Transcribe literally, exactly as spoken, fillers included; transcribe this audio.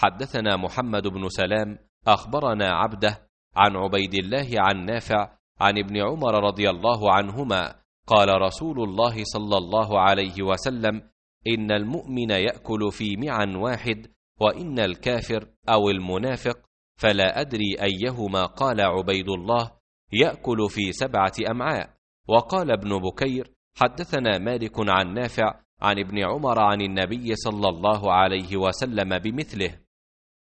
حدثنا محمد بن سلام أخبرنا عبده عن عبيد الله عن نافع عن ابن عمر رضي الله عنهما قال رسول الله صلى الله عليه وسلم: إن المؤمن يأكل في معا واحد، وإن الكافر أو المنافق، فلا أدري أيهما قال عبيد الله، يأكل في سبعة أمعاء. وقال ابن بكير: حدثنا مالك عن نافع عن ابن عمر عن النبي صلى الله عليه وسلم بمثله.